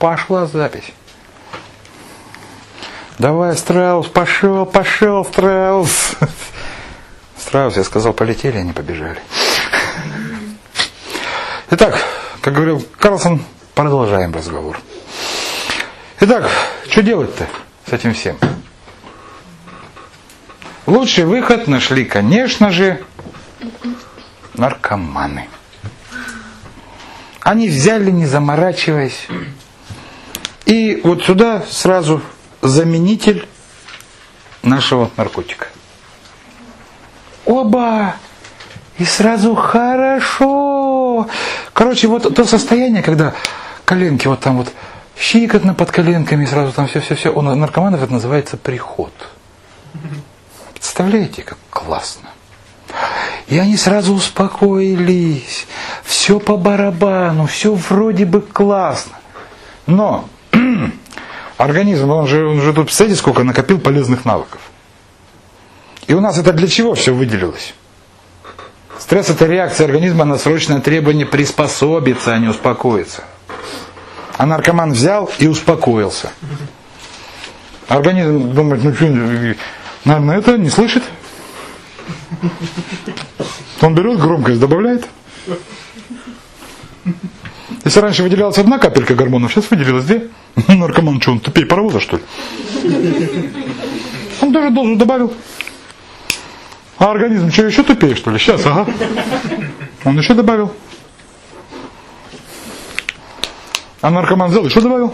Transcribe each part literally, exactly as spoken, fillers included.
Пошла запись. Давай, Страус, пошел, пошел, Страус. Страус, я сказал, полетели, они побежали. Итак, как говорил Карлсон, продолжаем разговор. Итак, что делать-то с этим всем? Лучший выход нашли, конечно же, наркоманы. Они взяли, не заморачиваясь. И вот сюда сразу заменитель нашего наркотика. Оба! И сразу хорошо! Короче, вот то состояние, когда коленки вот там вот щикотно под коленками, сразу там все-все-все. У наркоманов это называется приход. Представляете, как классно. И они сразу успокоились. Все по барабану, все вроде бы классно. Но организм, он же, он же тут, представляете, сколько накопил полезных навыков. И у нас это для чего все выделилось? Стресс – это реакция организма на срочное требование приспособиться, а не успокоиться. А наркоман взял и успокоился. Организм думает, ну что, наверное, это не слышит. Он берет, громкость добавляет. Если раньше выделялась одна капелька гормонов, сейчас выделилось две. Наркоман что, он тупее паровоза, что ли? Он даже дозу добавил. А организм что, еще тупее, что ли? Сейчас, ага. Он еще добавил. А наркоман взял и что добавил?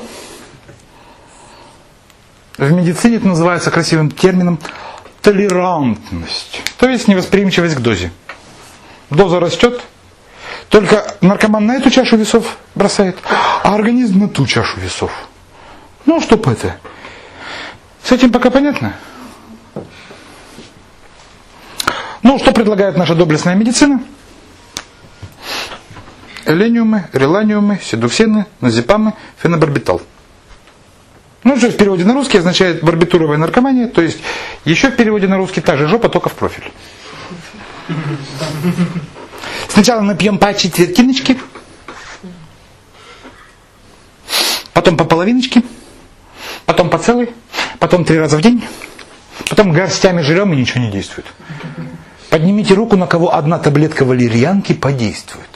В медицине это называется красивым термином толерантность. То есть невосприимчивость к дозе. Доза растет, только наркоман на эту чашу весов бросает, а организм на ту чашу весов. Ну, чтоб это. С этим пока понятно? Ну, что предлагает наша доблестная медицина? Элениумы, реланиумы, седуксены, назепамы, фенобарбитал. Ну, что в переводе на русский означает барбитуровая наркомания, то есть еще в переводе на русский та же жопа, только в профиль. Сначала мы пьем по четвертиночке, потом по половиночке, потом по целой, потом три раза в день, потом горстями жрем и ничего не действует. Поднимите руку, на кого одна таблетка валерьянки подействует.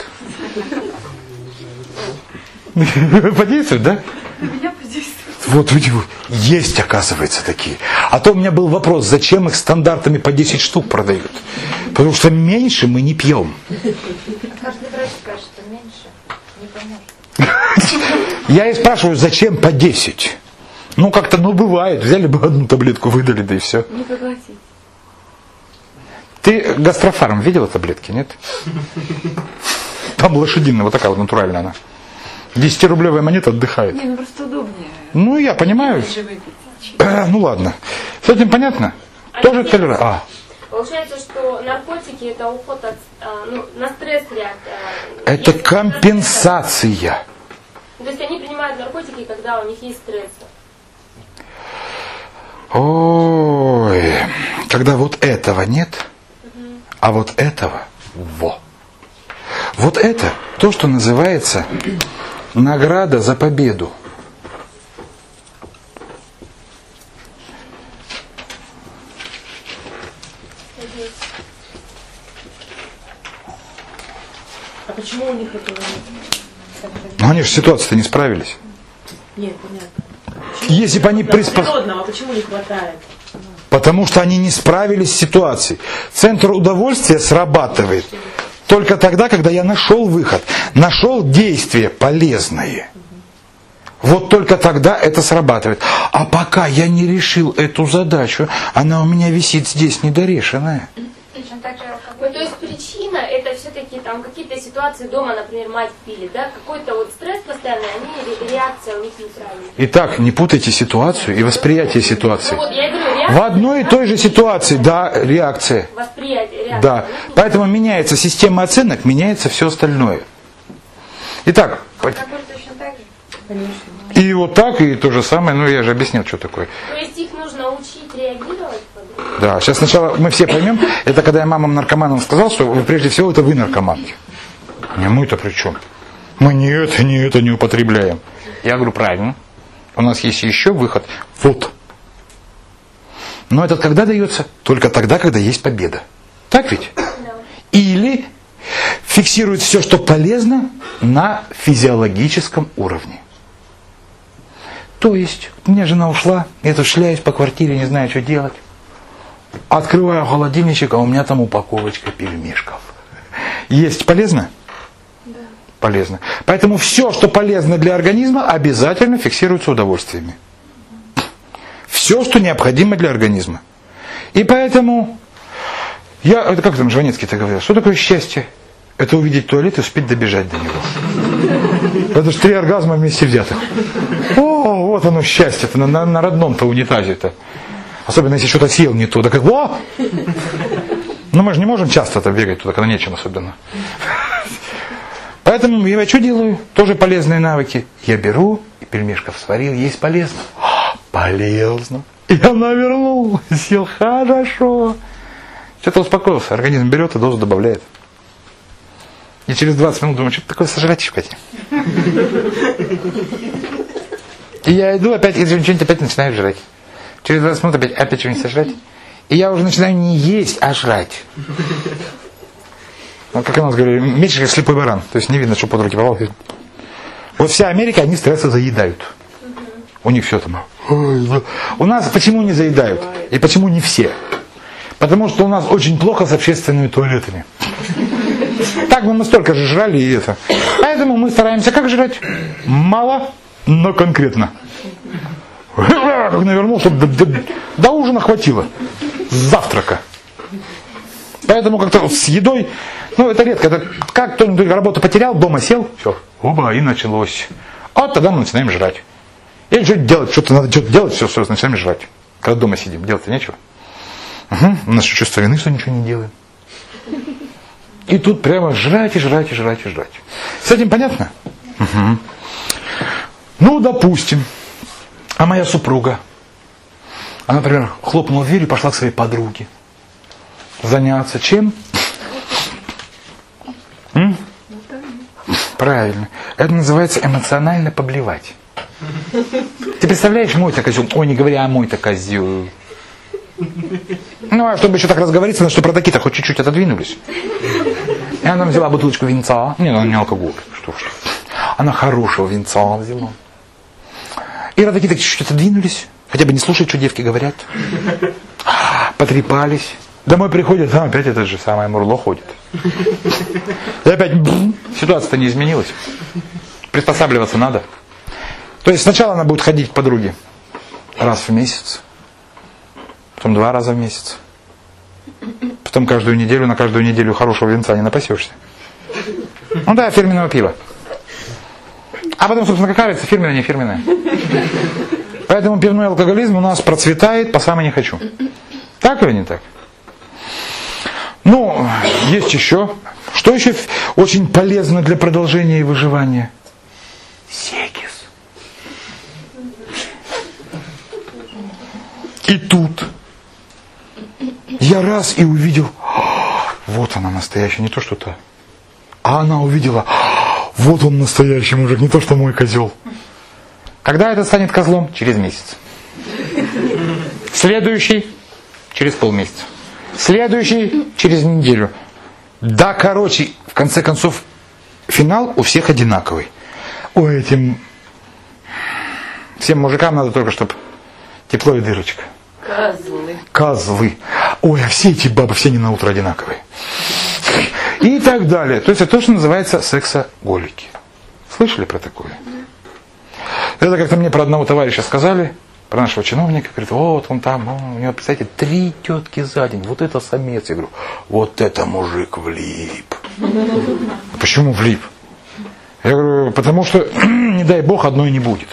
Подействует, да? Меня подействует. Вот есть, оказывается, такие. А то у меня был вопрос, зачем их стандартами по десять штук продают? Потому что меньше мы не пьем. Каждый врач скажет, что меньше не поможет. Я и спрашиваю, зачем по десять? Ну как-то, ну бывает, взяли бы одну таблетку, выдали, да и все. Не проглотить. Ты гастрофарм видела таблетки, нет? Там лошадиная, вот такая вот натуральная она. десятирублевая монета отдыхает. Не, ну просто удобнее. Ну я понимаю. Э, ну ладно. С этим понятно? А Тоже толерантность. А. Получается, что наркотики это уход от, а, ну, на стресс реакция. Это компенсация. То есть они принимают наркотики, когда у них есть стресс. Ой, когда вот этого нет, а вот этого во. Вот это то, что называется награда за победу. А почему у них этого нет? Но они же с ситуацией-то не справились. Нет, понятно. Если бы они приспос... Природного, почему не хватает? Потому что они не справились с ситуацией. Центр удовольствия срабатывает только тогда, когда я нашел выход, нашел действие полезное. Вот только тогда это срабатывает. А пока я не решил эту задачу, она у меня висит здесь недорешенная. Ну, то есть причина это все-таки там какие-то ситуации дома, например, мать пили, да, какой-то вот стресс постоянный, они реакция у них неправильная. Итак, не путайте ситуацию и восприятие ситуации. Ну, вот, я говорю, реакция, В одной и той же ситуации, да, реакция. Восприятие, реакция. Да. Поэтому меняется система оценок, меняется все остальное. Итак, Алкоголь точно так же? Конечно. и вот так, и то же самое, ну я же объяснил, что такое. То есть их нужно учить реагировать по-другому? Да, сейчас сначала мы все поймем, это когда я мамам наркоманам сказал, что вы, прежде всего это вы наркоманки. Не мы-то при чем? Мы не это, не это не употребляем. Я говорю, правильно. У нас есть еще выход. Вот. Но этот когда дается? Только тогда, когда есть победа. Так ведь? Да. Или фиксирует все, что полезно, на физиологическом уровне. То есть, у меня жена ушла, я тут шляюсь по квартире, не знаю, что делать. Открываю холодильничек, а у меня там упаковочка пельмешков. Есть полезно? Да. Полезно. Поэтому все, что полезно для организма, обязательно фиксируется удовольствиями. Все, что необходимо для организма. И поэтому, я, это как там Жванецкий-то говорил, что такое счастье? Это увидеть туалет и успеть добежать до него. Это же три оргазма вместе взятых. О, вот оно счастье-то, на, на, на родном-то унитазе-то. Особенно если что-то съел не то, да как, о! Ну мы же не можем часто-то бегать туда, когда нечем особенно. Поэтому я что делаю? Тоже полезные навыки. Я беру, и пельмешков сварил, есть полезно. Полезно. Я навернул, съел хорошо. Что-то успокоился, организм берет и дозу добавляет. И через двадцать минут думаю, что такое сожрать в коте. И я иду, опять, и что-нибудь опять начинаю жрать. Через двадцать минут опять, опять что-нибудь сожрать. И я уже начинаю не есть, а жрать. Вот как у нас говорили, меньше как слепой баран. То есть не видно, что под руки попал. Вот вся Америка, они стрессы заедают. У них все там. У нас почему не заедают? И почему не все? Потому что у нас очень плохо с общественными туалетами. Так бы мы столько же жрали и это. Поэтому мы стараемся как жрать? Мало, но конкретно. Как навернул, чтобы до, до, до ужина хватило. С завтрака. Поэтому как-то с едой, ну это редко. Это как кто-нибудь работу потерял, дома сел, все, оба, и началось. А вот тогда мы начинаем жрать. Или что-то делать, что-то надо что-то делать, все, все, начинаем жрать. Когда дома сидим, делать-то нечего. Угу. У нас чувство вины, что ничего не делаем. И тут прямо жрать и жрать и жрать и жрать. С этим понятно? Угу. Ну, допустим. А моя супруга, она, например, хлопнула дверью и пошла к своей подруге. Заняться чем? М? Правильно. Это называется эмоционально поблевать. Ты представляешь, мой-то козел? Ой, не говори, а мой-то козел. Ну, а чтобы еще так разговориться, на что продаки-то хоть чуть-чуть отодвинулись. И она взяла бутылочку винца. Не, она не алкоголь. Что ж. Она хорошего винца взяла. И родаки так чуть-чуть отодвинулись. Хотя бы не слушают, что девки говорят. Потрепались. Домой приходят, а опять это же самое мурло ходит. И опять ситуация-то не изменилась. Приспосабливаться надо. То есть сначала она будет ходить к подруге раз в месяц. Потом два раза в месяц. Потом каждую неделю, на каждую неделю хорошего винца не напасешься. Ну да, фирменного пива. А потом, собственно, какая разница, фирменное, не фирменное. Поэтому пивной алкоголизм у нас процветает по самой не хочу. Так или не так? Ну, есть еще. Что еще очень полезно для продолжения и выживания? Секс. И тут я раз и увидел, вот она настоящая, не то что та. А она увидела, вот он настоящий мужик, не то что мой козел. Когда это станет козлом? Через месяц. Следующий через полмесяца. Следующий через неделю. Да, короче, в конце концов, финал у всех одинаковый. Ой, этим всем мужикам надо только, чтобы тепло и дырочка. Козлы. Козлы. Ой, а все эти бабы, все не на утро одинаковые. И так далее. То есть это то, что называется сексоголики. Слышали про такое? Это как-то мне про одного товарища сказали, про нашего чиновника. Говорит, вот он там, он, у него, представляете, три тетки за день. Вот это самец. Я говорю, вот это мужик влип. Почему влип? Я говорю, потому что, не дай бог, одной не будет.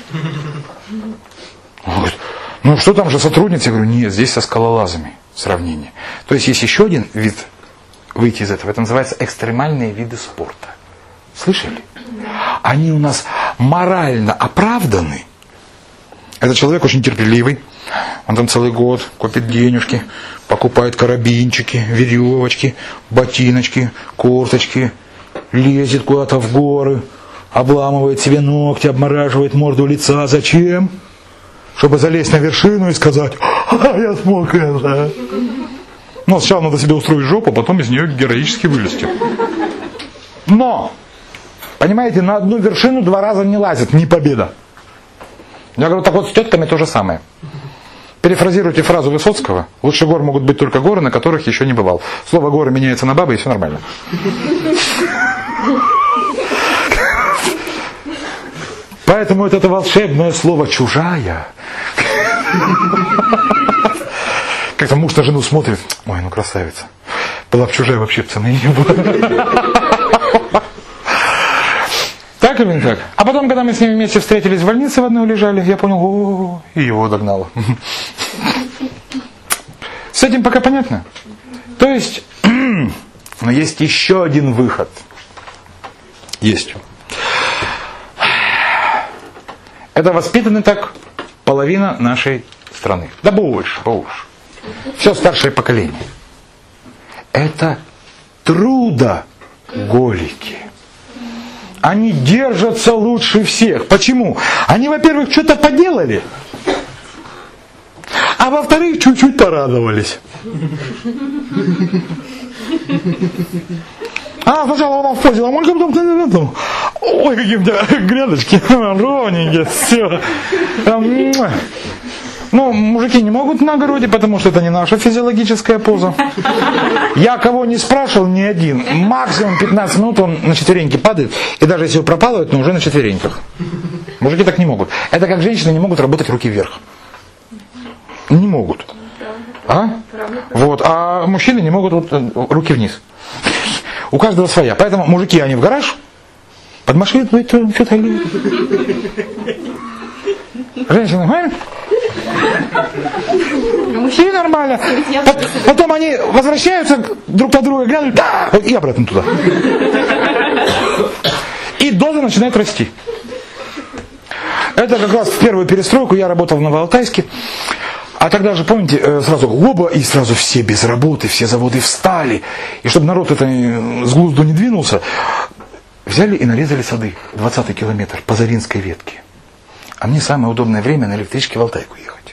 Он говорит, ну что там же сотрудница? Я говорю, нет, здесь со скалолазами сравнение. То есть есть еще один вид выйти из этого. Это называется экстремальные виды спорта. Слышали? Они у нас морально оправданы. Этот человек очень терпеливый. Он там целый год копит денежки, покупает карабинчики, веревочки, ботиночки, курточки, лезет куда-то в горы, обламывает себе ногти, обмораживает морду лица. Зачем? Чтобы залезть на вершину и сказать: а, я смог это. Но сначала надо себе устроить жопу, потом из нее героически вылезти. Но, понимаете, на одну вершину два раза не лазит, не победа. Я говорю, так вот с тетками то же самое. Перефразируйте фразу Высоцкого: лучше гор могут быть только горы, на которых еще не бывал. Слово горы меняется на бабы, и все нормально. Поэтому вот это волшебное слово «чужая». Как-то муж на жену смотрит: ой, ну красавица. Была бы чужая, вообще цены не было. Так или не так? А потом, когда мы с ними вместе встретились в больнице, в одной лежали, я понял: о, и его догнало. С этим пока понятно? То есть, но есть еще один выход. Есть. Это воспитаны так половина нашей страны. Да больше, больше. Все старшее поколение. Это трудоголики. Они держатся лучше всех. Почему? Они, во-первых, что-то поделали, а во-вторых, чуть-чуть порадовались. А, сначала она в позе ломалька, потом... Ой, какие у тебя грядочки ровненькие, все. Ну, мужики не могут на огороде, потому что это не наша физиологическая поза. Я кого не спрашивал, ни один. Максимум пятнадцать минут он на четвереньки падает, и даже если его пропалывают, но уже на четвереньках. Мужики так не могут. Это как женщины не могут работать руки вверх. Не могут. А? Вот. А мужчины не могут вот, руки вниз. У каждого своя. Поэтому мужики, они в гараж, под машину, что-то ли. Женщины, понимаете? И нормально. Потом они возвращаются друг по другу, глянут, да, и обратно туда. И доза начинает расти. Это как раз в первую перестройку я работал в Новоалтайске. А тогда же, помните, сразу оба, и сразу все без работы, все заводы встали. И чтобы народ это с глузду не двинулся, взяли и нарезали сады. двадцатый километр по Заринской ветке. А мне самое удобное время на электричке в Алтайку ехать.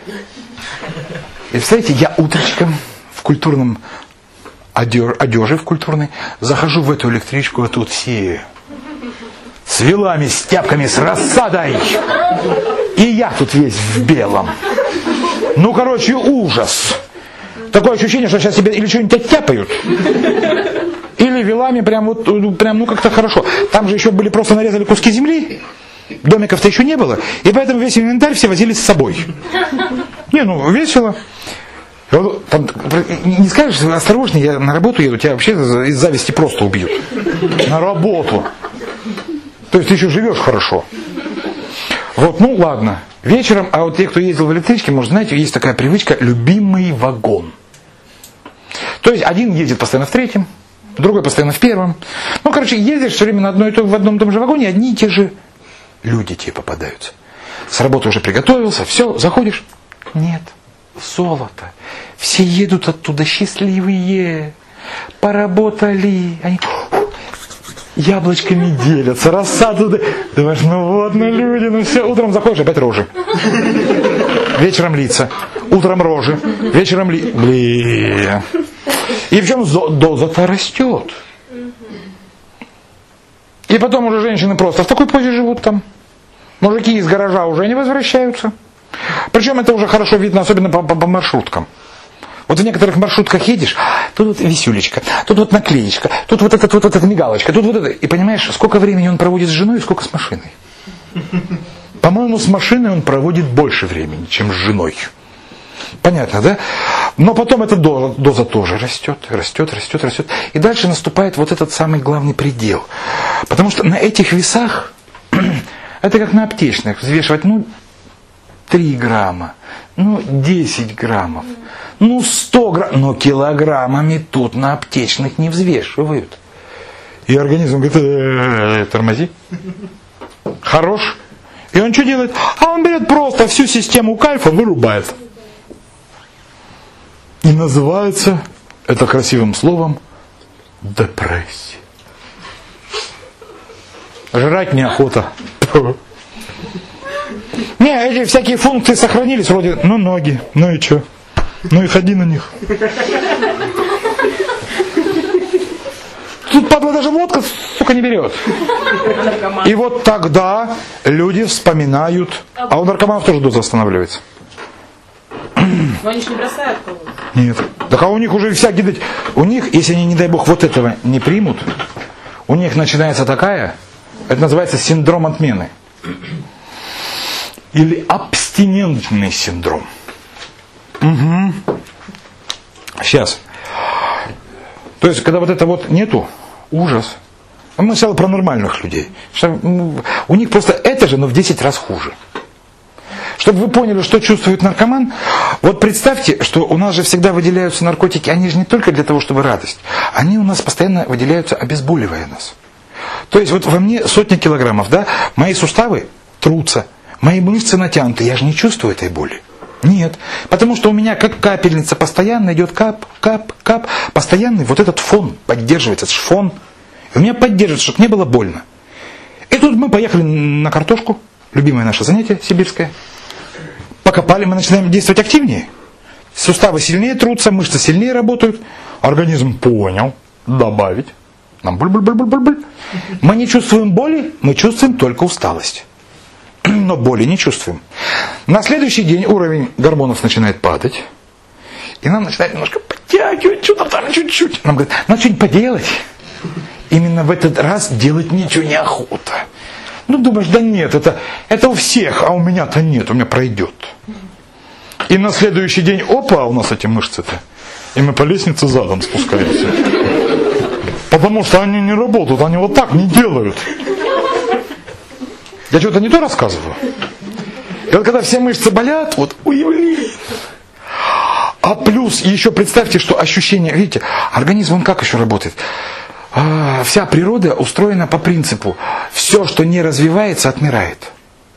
И представляете, я утречком в культурном одежде, в культурной, захожу в эту электричку, а тут все с вилами, с тяпками, с рассадой. И я тут весь в белом. Ну, короче, ужас. Такое ощущение, что сейчас тебе или что-нибудь оттяпают, или вилами прям вот, прям, ну, как-то хорошо. Там же еще были, просто нарезали куски земли. Домиков-то еще не было. И поэтому весь инвентарь все возили с собой. Не, ну, весело. Там, не скажешь, осторожней, я на работу еду, тебя вообще из зависти просто убьют. На работу. То есть ты еще живешь хорошо. Вот, ну ладно. Вечером, а вот те, кто ездил в электричке, может, знаете, есть такая привычка: любимый вагон. То есть один ездит постоянно в третьем, другой постоянно в первом. Ну, короче, ездишь все время на одной, в одном и том же вагоне, одни и те же люди тебе попадаются. С работы уже приготовился, все, заходишь. Нет, золото. Все едут оттуда счастливые, поработали. Они яблочками делятся, рассаду. Думаешь, ну вот, ну люди, ну все. Утром заходишь, опять рожи. Вечером лица. Утром рожи. Вечером ли... Блин. И причем доза-то растет. И потом уже женщины просто в такой позе живут там. Мужики из гаража уже не возвращаются. Причем это уже хорошо видно, особенно по, по, по маршруткам. Вот в некоторых маршрутках едешь, тут вот висюлечка, тут вот наклеечка, тут вот эта вот, вот эта мигалочка, тут вот это. И понимаешь, сколько времени он проводит с женой и сколько с машиной. По-моему, с машиной он проводит больше времени, чем с женой. Понятно, да? Но потом эта доза, доза тоже растет, растет, растет, растет. И дальше наступает вот этот самый главный предел. Потому что на этих весах, это как на аптечных, взвешивать, ну, три грамма, ну, десять граммов, ну, сто граммов, но килограммами тут на аптечных не взвешивают. И организм говорит: э-э-э, тормози. Хорош. И он что делает? А он берет просто всю систему кайфа, вырубает. И называется это красивым словом депрессия. Жрать неохота. Не, эти всякие функции сохранились, вроде, ну ноги, ну и что? Ну и ходи на них. Тут, падла, даже водка, сука, не берет. И вот тогда люди вспоминают, а у наркоманов тоже доза останавливается. Но они же не бросают кого-то. Нет. Так а у них уже всякие, у них, если они, не дай бог, вот этого не примут, у них начинается такая, это называется синдром отмены. Или абстинентный синдром. Угу. Сейчас. То есть, когда вот это вот нету, ужас. Мы сначала про нормальных людей. Что у них просто это же, но в десять раз хуже. Чтобы вы поняли, что чувствует наркоман, вот представьте, что у нас же всегда выделяются наркотики, они же не только для того, чтобы радость. Они у нас постоянно выделяются, обезболивая нас. То есть вот во мне сотни килограммов, да, мои суставы трутся, мои мышцы натянуты, я же не чувствую этой боли. Нет, потому что у меня как капельница постоянно идет кап, кап, кап, постоянный вот этот фон поддерживается, это же фон. И у меня поддерживается, чтобы не было больно. И тут мы поехали на картошку, любимое наше занятие сибирское. Покопали, мы начинаем действовать активнее. Суставы сильнее трутся, мышцы сильнее работают. Организм понял, добавить. Нам буль-буль-буль-буль-буль. Мы не чувствуем боли, мы чувствуем только усталость. Но боли не чувствуем. На следующий день уровень гормонов начинает падать. И нам начинает немножко подтягивать, что-то там чуть-чуть. Нам говорят, надо что-нибудь поделать. Именно в этот раз делать ничего неохота. Ну, думаешь, да нет, это, это у всех, а у меня-то нет, у меня пройдет. И на следующий день, опа, у нас эти мышцы-то. И мы по лестнице задом спускаемся. Потому что они не работают, они вот так не делают. Я что-то не то рассказываю. И вот когда все мышцы болят, вот, ой, блин. А плюс еще представьте, что ощущение, видите, организм, он как еще работает? А, вся природа устроена по принципу, все, что не развивается, отмирает.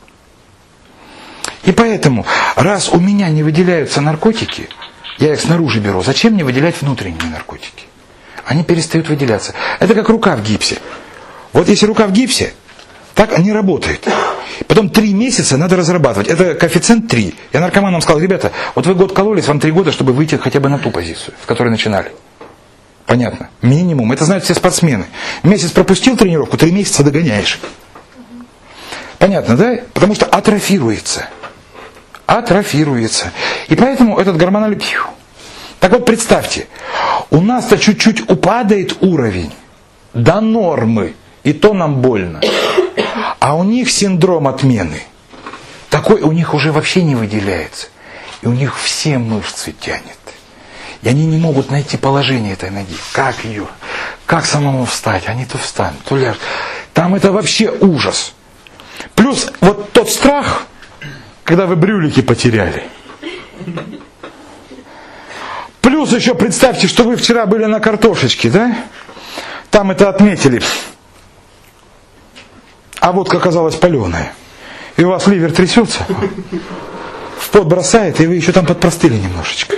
И поэтому, раз у меня не выделяются наркотики, я их снаружи беру, зачем мне выделять внутренние наркотики? Они перестают выделяться. Это как рука в гипсе. Вот если рука в гипсе, так не работает. Потом три месяца надо разрабатывать. Это коэффициент три. Я наркоманам сказал, ребята, вот вы год кололись, вам три года, чтобы выйти хотя бы на ту позицию, с которой начинали. Понятно? Минимум. Это знают все спортсмены. Месяц пропустил тренировку, три месяца догоняешь. Понятно, да? Потому что атрофируется. Атрофируется. И поэтому этот гормональный... Так вот представьте, у нас-то чуть-чуть упадает уровень до нормы, и то нам больно. А у них синдром отмены. Такой у них уже вообще не выделяется. И у них все мышцы тянет. И они не могут найти положение этой ноги. Как ее? Как самому встать? Они то встанут, то ляжут. Там это вообще ужас. Плюс вот тот страх, когда вы брюлики потеряли. Плюс еще представьте, что вы вчера были на картошечке, да? Там это отметили. А водка оказалась паленая. И у вас ливер трясется, в пот бросает, и вы еще там подпростыли немножечко.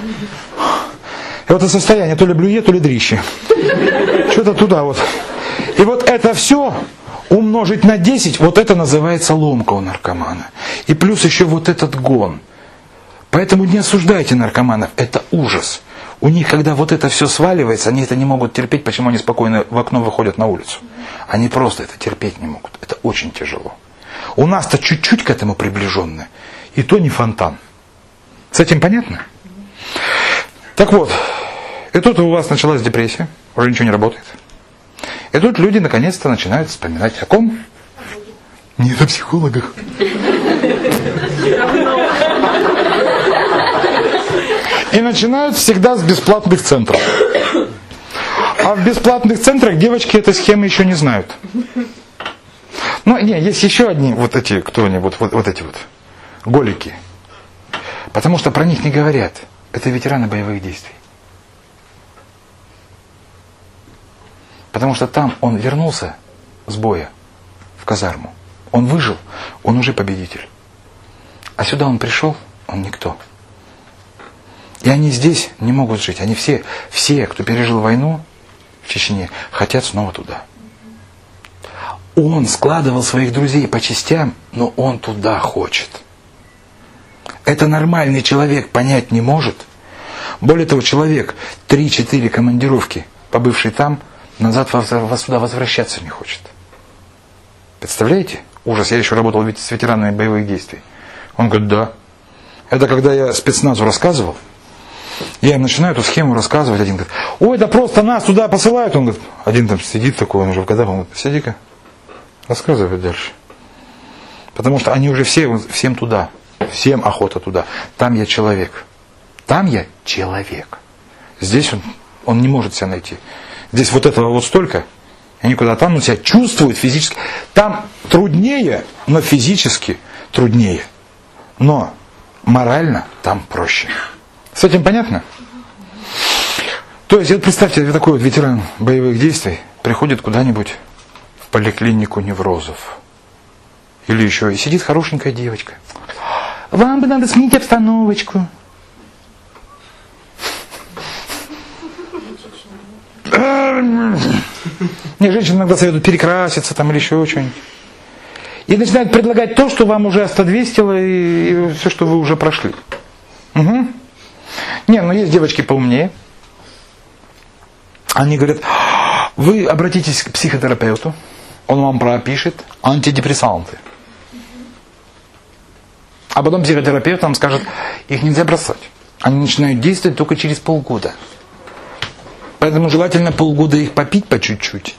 И вот это состояние, то ли блюе, то ли дрище. Что-то туда вот. И вот это все умножить на десять, вот это называется ломка у наркомана. И плюс еще вот этот гон. Поэтому не осуждайте наркоманов, это ужас. У них, когда вот это все сваливается, они это не могут терпеть, почему они спокойно в окно выходят на улицу. Они просто это терпеть не могут. Это очень тяжело. У нас-то чуть-чуть к этому приближенно. И то не фонтан. С этим понятно? Так вот, и тут у вас началась депрессия, уже ничего не работает. И тут люди наконец-то начинают вспоминать о ком? Не о психологах. И начинают всегда с бесплатных центров. А в бесплатных центрах девочки этой схемы еще не знают. Ну, не, есть еще одни вот эти, кто они, вот, вот, вот эти вот, голики. Потому что про них не говорят. Это ветераны боевых действий. Потому что там он вернулся с боя в казарму. Он выжил, он уже победитель. А сюда он пришел, он никто. И они здесь не могут жить. Они все, все, кто пережил войну в Чечне, хотят снова туда. Он складывал своих друзей по частям, но он туда хочет. Это нормальный человек понять не может. Более того, человек три-четыре командировки, побывший там, назад сюда возвращаться не хочет. Представляете? Ужас. Я еще работал с ветеранами боевых действий. Он говорит, да. Это когда я спецназу рассказывал, я им начинаю эту схему рассказывать. Один говорит, ой, да просто нас туда посылают. Он говорит, один там сидит такой, он уже в годах, он говорит, сиди-ка, рассказывай дальше. Потому что они уже все, всем туда. Всем охота туда. Там я человек. Там я человек. Здесь он, он не может себя найти. Здесь вот этого вот столько, и никуда. Там он себя чувствует физически. Там труднее, но физически труднее. Но морально там проще. С этим понятно? То есть, вот представьте, такой вот ветеран боевых действий приходит куда-нибудь в поликлинику неврозов. Или еще, и сидит хорошенькая девочка. Вам бы надо сменить обстановочку. Мне женщины иногда советуют перекраситься там или еще что-нибудь. И начинают предлагать то, что вам уже остодвестило, и, и все, что вы уже прошли. Угу. Не, ну есть девочки поумнее. Они говорят, вы обратитесь к психотерапевту, он вам пропишет антидепрессанты. А потом психотерапевт вам скажет, их нельзя бросать. Они начинают действовать только через полгода. Поэтому желательно полгода их попить по чуть-чуть.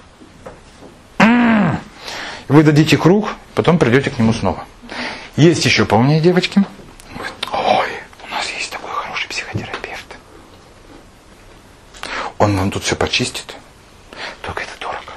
Вы дадите круг, потом придете к нему снова. Есть еще поумнее девочки. Ой, у нас есть такой хороший психотерапевт. Он вам тут все почистит. Только это дорого.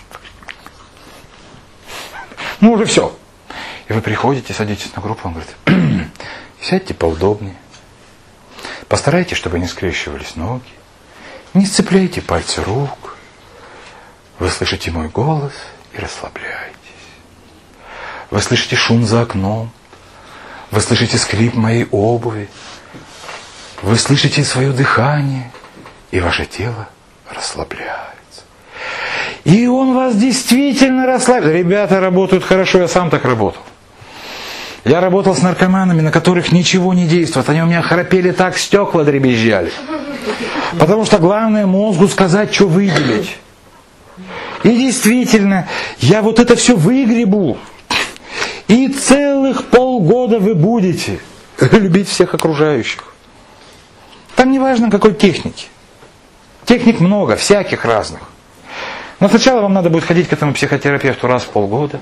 Ну уже все. И вы приходите, садитесь на группу, он говорит, сядьте поудобнее. Постарайтесь, чтобы не скрещивались ноги. Не сцепляйте пальцы рук. Вы слышите мой голос и расслабляйтесь. Вы слышите шум за окном. Вы слышите скрип моей обуви. Вы слышите свое дыхание. И ваше тело расслабляется. И он вас действительно расслабит. Ребята работают хорошо, я сам так работал. Я работал с наркоманами, на которых ничего не действует. Они у меня храпели так, стекла дребезжали. Потому что главное мозгу сказать, что выделить. И действительно, я вот это все выгребу. И целых полгода вы будете любить всех окружающих. Там не важно, какой техники. Техник много, всяких разных. Но сначала вам надо будет ходить к этому психотерапевту раз в полгода.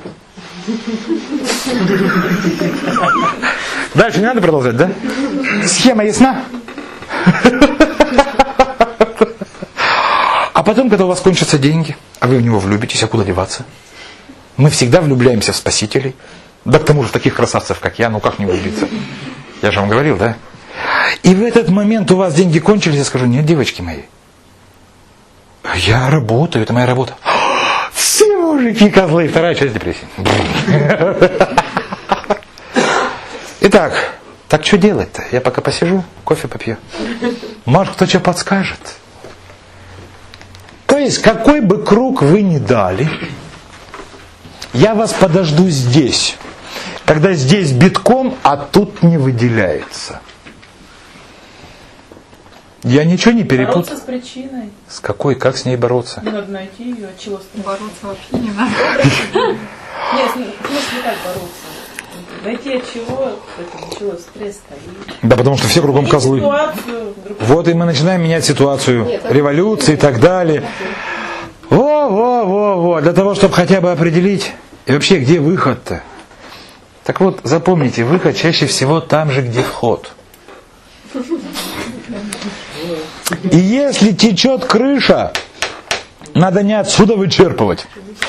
Дальше не надо продолжать, да? Схема ясна? А потом, когда у вас кончатся деньги, а вы в него влюбитесь, а куда деваться? Мы всегда влюбляемся в спасителей. Да к тому же в таких красавцев, как я, ну как не влюбиться? Я же вам говорил, да? И в этот момент у вас деньги кончились, я скажу, нет, девочки мои, я работаю, это моя работа. Все мужики козлы, вторая часть депрессии. Итак, так что делать-то? Я пока посижу, кофе попью. Может, кто что подскажет? То есть, какой бы круг вы ни дали, я вас подожду здесь. Когда здесь битком, а тут не выделяется. Я ничего не перепутал. Бороться с причиной. С какой? Как с ней бороться? Надо найти ее, от чего стресс. Бороться вообще не надо. Нет, в смысле как бороться? Найти от чего, от чего стресс стоит. Да потому что все кругом козлы. Ситуацию, вот и мы начинаем менять ситуацию. Нет, революции и так далее. Во-во-во-во. Для того, чтобы хотя бы определить, и вообще, где выход-то? Так вот, запомните, выход чаще всего там же, где вход. И если течет крыша, надо не отсюда вычерпывать,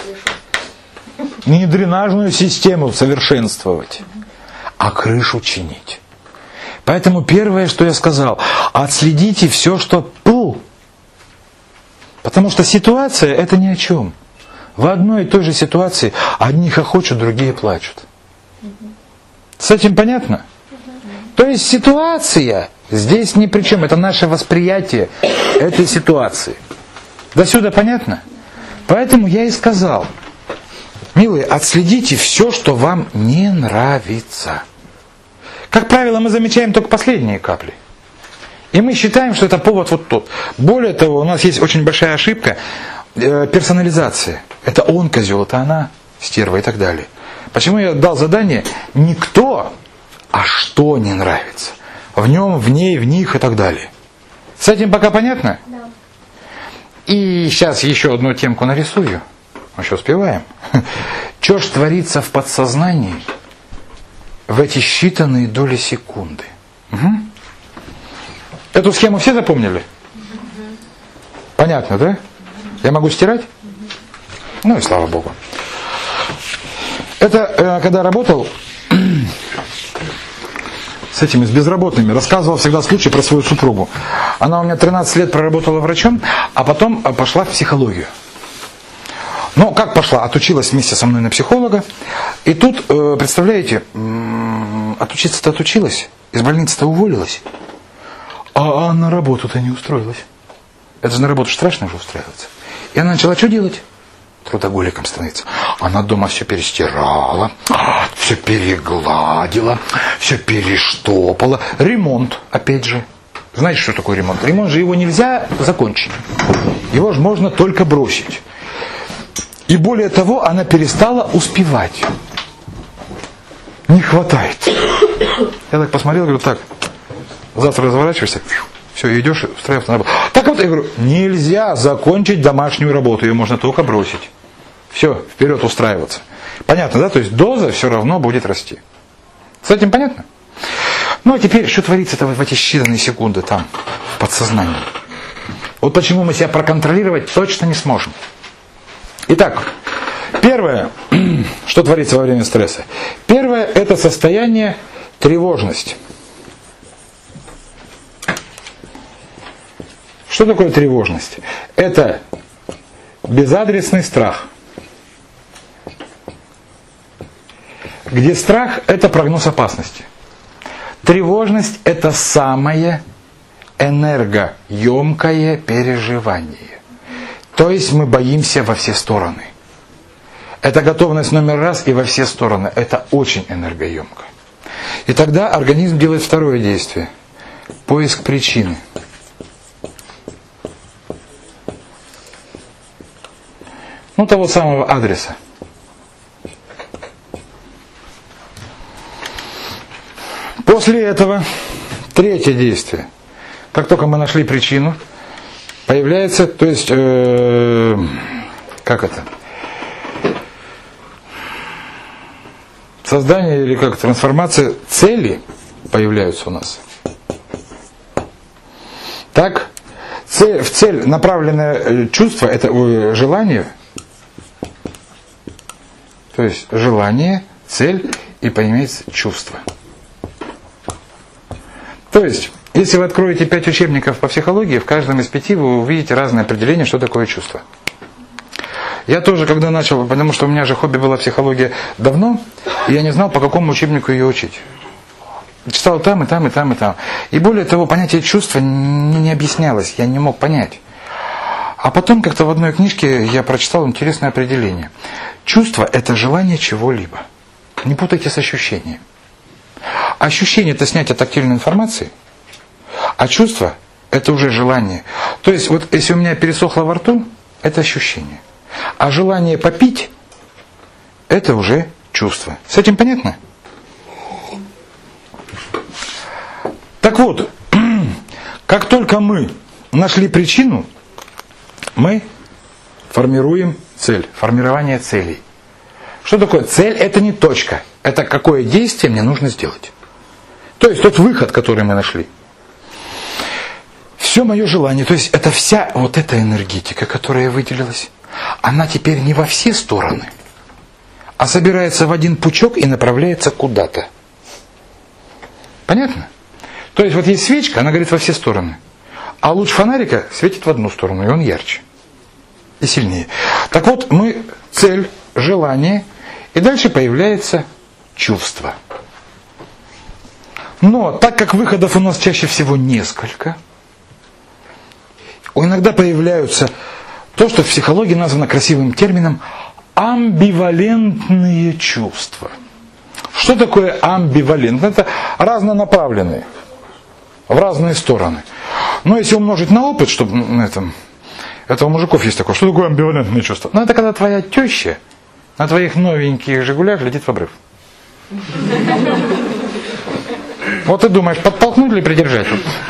не дренажную систему совершенствовать, а крышу чинить. Поэтому первое, что я сказал, отследите все, что был. Потому что ситуация это ни о чем. В одной и той же ситуации одни хохочут, другие плачут. С этим понятно? То есть ситуация здесь ни при чем. Это наше восприятие этой ситуации. До сюда понятно? Поэтому я и сказал, Милые, отследите все, что вам не нравится. Как правило, мы замечаем только последние капли. И мы считаем, что это повод вот тот. Более того, у нас есть очень большая ошибка э, персонализация. Это он козел, это она стерва и так далее. Почему я дал задание не кто, а что не нравится. В нем, в ней, в них и так далее. С этим пока понятно? Да. И сейчас еще одну темку нарисую. Мы еще успеваем. Что ж творится в подсознании в эти считанные доли секунды? Угу. Эту схему все запомнили? Понятно, да? Я могу стирать? Ну и слава Богу. Это э, когда работал с этими, с безработными, рассказывал всегда случай про свою супругу. Она у меня тринадцать лет проработала врачом, а потом пошла в психологию. Ну, как пошла? Отучилась вместе со мной на психолога. И тут, э, представляете, м- отучиться-то отучилась, из больницы-то уволилась, а на работу-то не устроилась. Это же на работу страшно же устраиваться. И она начала что делать? Трудоголиком становиться. Она дома все перестирала, все перегладила, все перештопала. Ремонт, опять же. Знаете, что такое ремонт? Ремонт же его нельзя закончить. Его же можно только бросить. И более того, она перестала успевать. Не хватает. Я так посмотрел, говорю, так, завтра разворачиваешься, все, идешь, устраиваться на работу. Так вот, я говорю, нельзя закончить домашнюю работу, ее можно только бросить. Все, вперед устраиваться. Понятно, да? То есть доза все равно будет расти. С этим понятно? Ну, а теперь, что творится-то в эти считанные секунды там, в подсознании? Вот почему мы себя проконтролировать точно не сможем. Итак, первое, что творится во время стресса. Первое, это состояние тревожности. Что такое тревожность? Это безадресный страх. Где страх – это прогноз опасности. Тревожность – это самое энергоемкое переживание. То есть мы боимся во все стороны. Это готовность номер раз и во все стороны. Это очень энергоемко. И тогда организм делает второе действие. Поиск причины. Ну, того самого адреса. После этого третье действие. Как только мы нашли причину, появляется, то есть, э, как это? Создание или как трансформация цели появляются у нас. Так, цель, в цель направленное чувство, это э, желание. То есть желание, цель и появляется чувство. То есть, если вы откроете пять учебников по психологии, в каждом из пяти вы увидите разные определения, что такое чувство. Я тоже, когда начал, потому что у меня же хобби была психология давно, и я не знал, по какому учебнику ее учить. Читал там, и там, и там, и там. И более того, понятие чувства не, не объяснялось, я не мог понять. А потом как-то в одной книжке я прочитал интересное определение. Чувство – это желание чего-либо. Не путайте с ощущением. Ощущение – это снятие тактильной информации, а чувство – это уже желание. То есть, вот если у меня пересохло во рту, это ощущение. А желание попить – это уже чувство. С этим понятно? Так вот, как только мы нашли причину, мы формируем цель, формирование целей. Что такое цель? Это не точка. Это какое действие мне нужно сделать. То есть тот выход, который мы нашли. Все мое желание, то есть это вся вот эта энергетика, которая выделилась, она теперь не во все стороны, а собирается в один пучок и направляется куда-то. Понятно? То есть вот есть свечка, она горит во все стороны, а луч фонарика светит в одну сторону, и он ярче и сильнее. Так вот, мы цель, желание, и дальше появляется чувство. Но так как выходов у нас чаще всего несколько, иногда появляются то, что в психологии названо красивым термином амбивалентные чувства. Что такое амбивалент? Это разнонаправленные, в разные стороны. Но если умножить на опыт, чтобы на этом, это у мужиков есть такое, что такое амбивалентные чувства? Ну это когда твоя теща на твоих новеньких «Жигулях» глядит в обрыв. Вот ты думаешь, подтолкнуть или придержать?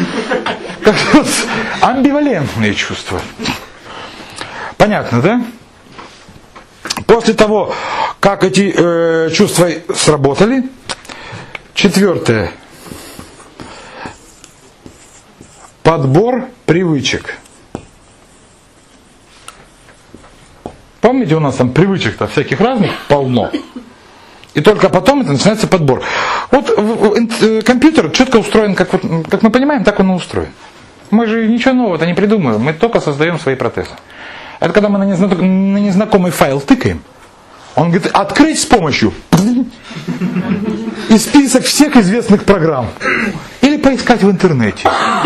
Амбивалентные чувства. Понятно, да? После того, как эти э, чувства сработали, четвертое. Подбор привычек. Помните, у нас там привычек-то всяких разных полно. И только потом это начинается подбор. Вот компьютер четко устроен, как, вот, как мы понимаем, так он и устроен. Мы же ничего нового-то не придумываем, мы только создаем свои протезы. Это когда мы на незнакомый, на незнакомый файл тыкаем, он говорит, открыть с помощью и список всех известных программ. Или поискать в интернете.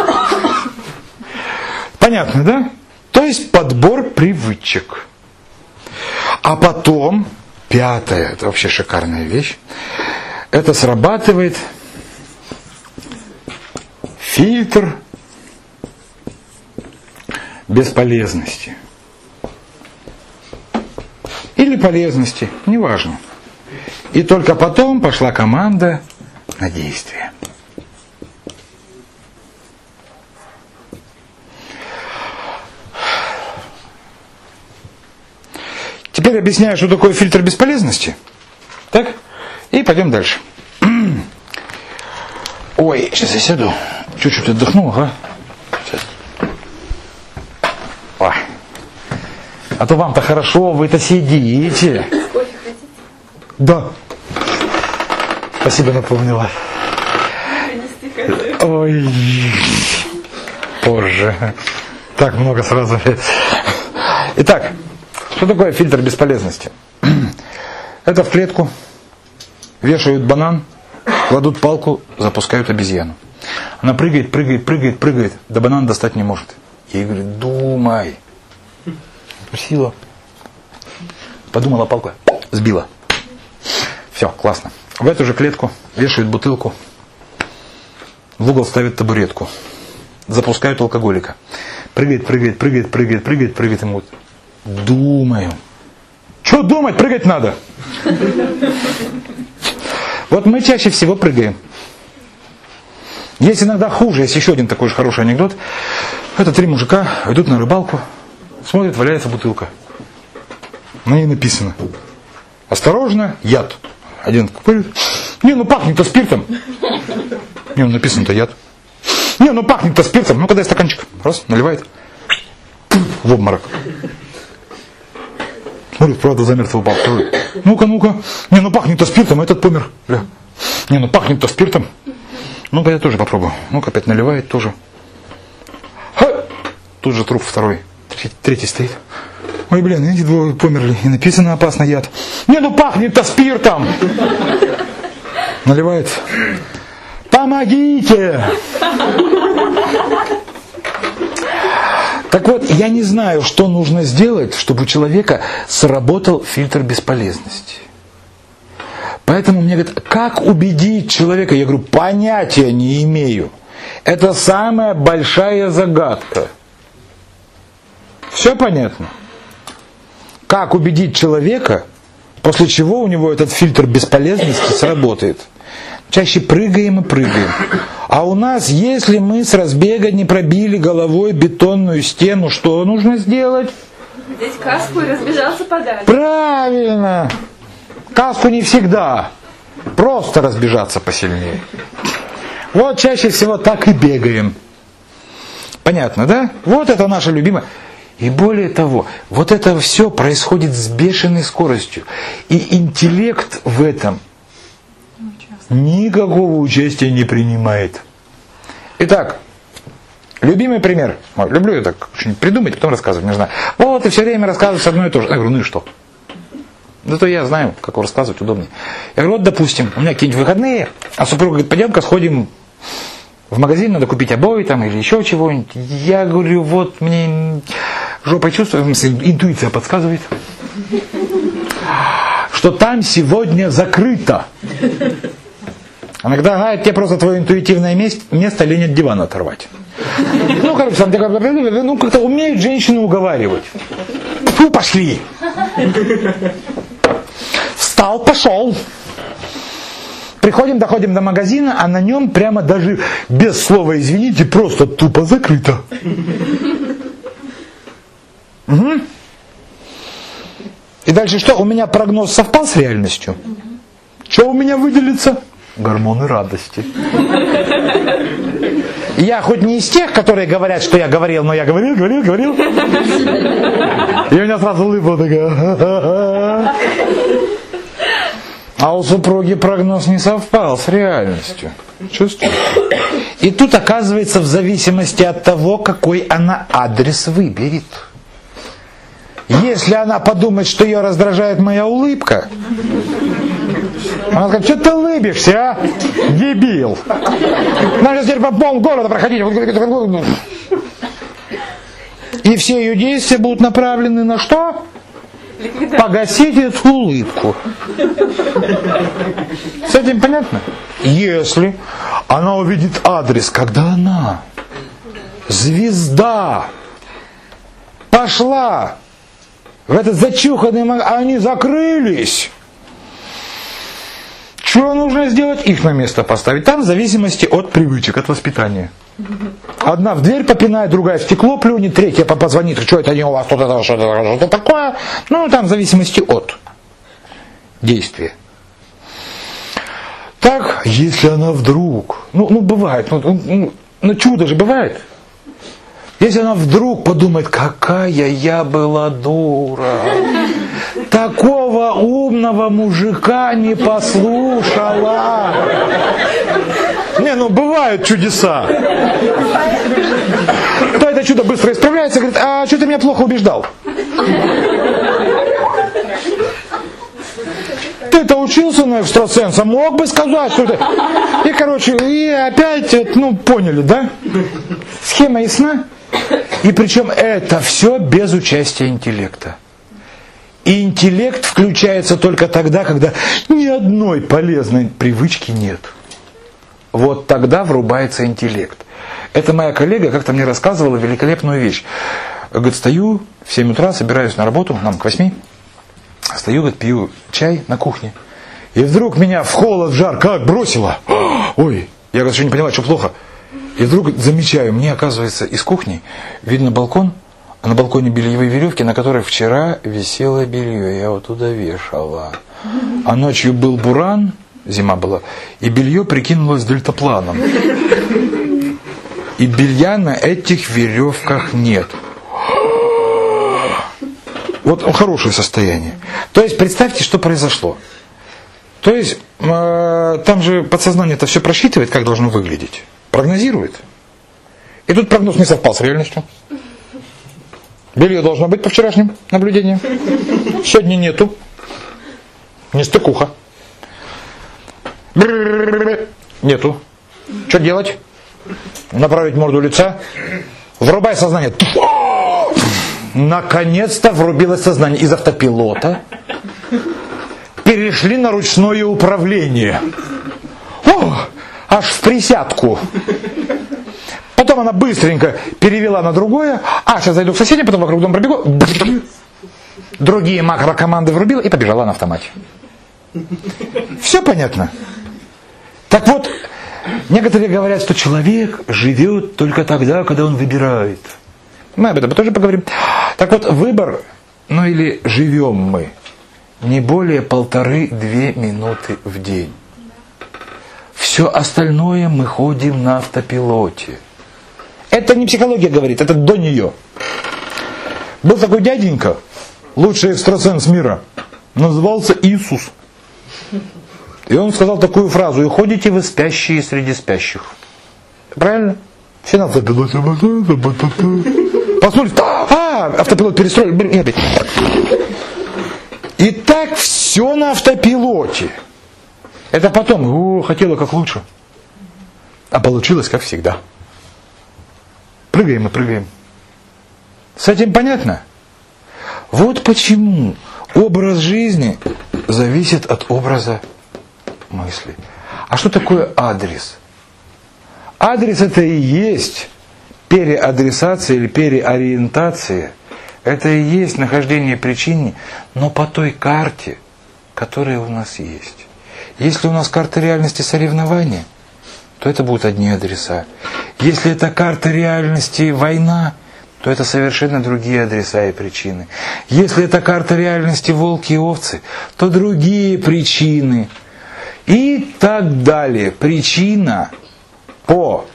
Понятно, да? То есть подбор привычек. А потом, пятое, это вообще шикарная вещь, это срабатывает фильтр бесполезности. Или полезности, неважно. И только потом пошла команда на действие. Теперь объясняю, что такое фильтр бесполезности. Так? И пойдем дальше. Ой, сейчас я сяду. Чуть-чуть отдохну, ага. Сейчас. Ой. А то вам-то хорошо, вы-то сидите. Кофе хотите? Да. Спасибо, напомнила. Ой. Позже. Так много сразу. Итак, что такое фильтр бесполезности? Это в клетку вешают банан, кладут палку, запускают обезьяну. Она прыгает, прыгает, прыгает, прыгает, до банана достать не может. Ей говорит, думай. Сила. Подумала, палка сбила. Все, классно. В эту же клетку вешают бутылку, в угол ставят табуретку, запускают алкоголика. Прыгает, прыгает, прыгает, прыгает, прыгает, прыгает, ему вот. Думаю. Что думать? Прыгать надо. Вот мы чаще всего прыгаем. Есть иногда хуже. Есть еще один такой же хороший анекдот. Это три мужика идут на рыбалку, смотрят, валяется бутылка. На ней написано: осторожно, яд. Один говорит: не, ну пахнет-то спиртом. Не, ну написано-то яд. Не, ну пахнет-то спиртом. Ну-ка дай стаканчик. Раз, наливает. В обморок. Смотрит, правда, замертво упал. Ну-ка, ну-ка. Не, ну пахнет-то спиртом, этот помер. Бля. Не, ну пахнет-то спиртом. Ну-ка я тоже попробую. Ну-ка опять наливает тоже. Ха! Тут же труп второй. Третий, третий стоит. Ой, блин, эти двое померли. И написано опасный яд. Не, ну пахнет-то спиртом. Наливает. Помогите! Так вот, я не знаю, что нужно сделать, чтобы у человека сработал фильтр бесполезности. Поэтому мне говорят, как убедить человека? Я говорю, понятия не имею. Это самая большая загадка. Все понятно? Как убедить человека, после чего у него этот фильтр бесполезности сработает? Чаще прыгаем и прыгаем. А у нас, если мы с разбега не пробили головой бетонную стену, что нужно сделать? Здесь каску и разбежаться подальше. Правильно! Каску не всегда. Просто разбежаться посильнее. Вот чаще всего так и бегаем. Понятно, да? Вот это наша любимая. И более того, вот это все происходит с бешеной скоростью. И интеллект в этом никакого участия не принимает. Итак, любимый пример. Люблю я так что-нибудь придумать, потом рассказывать, не знаю. Вот, ты все время рассказываешь одно и то же. Я говорю, ну и что? Зато я знаю, как рассказывать удобнее. Я говорю, вот, допустим, у меня какие-нибудь выходные, а супруга говорит, пойдем-ка сходим в магазин, надо купить обои там или еще чего-нибудь. Я говорю, вот мне жопой чувствую, интуиция подсказывает. что там сегодня закрыто. Она говорит, ага, тебе просто твое интуитивное место лень от дивана оторвать. Ну, короче, там, ну, как-то умеют женщины уговаривать. Фу, пошли. Встал, пошел. Приходим, доходим до магазина, а на нем прямо даже без слова извините, просто тупо закрыто. Угу. И дальше что? У меня прогноз совпал с реальностью? Что у меня выделится? Гормоны радости. Я хоть не из тех, которые говорят, что я говорил, но я говорил, говорил, говорил. И у меня сразу улыбка такая. А у супруги прогноз не совпал с реальностью. Чувствуешь? И тут оказывается в зависимости от того, какой она адрес выберет. Если она подумает, что ее раздражает моя улыбка, она скажет, что ты улыбишься, а? Дебил. Надо теперь по полгорода проходить. И все ее действия будут направлены на что? Погасить эту улыбку. С этим понятно? Если она увидит адрес, когда она, звезда, пошла в этот зачуханный магазин, они закрылись. Что нужно сделать? Их на место поставить. Там в зависимости от привычек, от воспитания. Одна в дверь попинает, другая в стекло плюнет, третья позвонит, что это не у вас, тут это что-то, что-то такое. Ну, там в зависимости от действия. Так, если она вдруг, ну, ну бывает, ну, ну, ну чудо же бывает. Если она вдруг подумает, какая я была дура, такого умного мужика не послушала. Не, ну бывают чудеса. То это чудо быстро исправляется, говорит, а что ты меня плохо убеждал? Ты-то учился на экстрасенса, мог бы сказать, что ты... И, короче, и опять, ну, поняли, да? Схема ясна? И причем это все без участия интеллекта. И интеллект включается только тогда, когда ни одной полезной привычки нет. Вот тогда врубается интеллект. Это моя коллега как-то мне рассказывала великолепную вещь. Говорит, стою в семь утра, собираюсь на работу, нам к восьми. Стою, говорит, пью чай на кухне. И вдруг меня в холод, в жар как бросило. Ой, я, говорит, еще не поняла, что плохо. И вдруг замечаю, мне, оказывается, из кухни видно балкон, а на балконе бельевые веревки, на которых вчера висело белье. Я вот туда вешала. А ночью был буран, зима была, и белье прикинулось дельтапланом. И белья на этих веревках нет. Вот хорошее состояние. То есть представьте, что произошло. То есть э, там же подсознание это все просчитывает, как должно выглядеть. Прогнозирует. И тут прогноз не совпал с реальностью. Белье должно быть по вчерашним наблюдениям. Сегодня нету. Нестыкуха. Нету. Что делать? Направить морду лица. Врубай сознание. Наконец-то врубилось сознание. Из автопилота перешли на ручное управление. О, аж в присядку. Потом она быстренько перевела на другое. А, сейчас зайду к соседям, потом вокруг дома пробегу. Другие макрокоманды врубила и побежала на автомате. Все понятно? Так вот, некоторые говорят, что человек живет только тогда, когда он выбирает. Мы об этом тоже поговорим. Так вот, выбор, ну или живем мы, не более полторы-две минуты в день. Все остальное мы ходим на автопилоте. Это не психология говорит, это до нее. Был такой дяденька, лучший экстрасенс мира, назывался Иисус. И он сказал такую фразу: «И ходите вы спящие среди спящих». Правильно? Все на автопилоте. Посмотрите, а, автопилот перестроили. И так все на автопилоте. Это потом, о, хотела как лучше. А получилось как всегда. Прыгаем и прыгаем. С этим понятно? Вот почему Образ жизни зависит от образа мысли. А что такое адрес? Адрес это и есть переадресация или переориентация. Это и есть нахождение причины, но по той карте, которая у нас есть. Если у нас карта реальности соревнования, то это будут одни адреса. Если это карта реальности война, то это совершенно другие адреса и причины. Если это карта реальности волки и овцы, то другие причины. И так далее. Причина по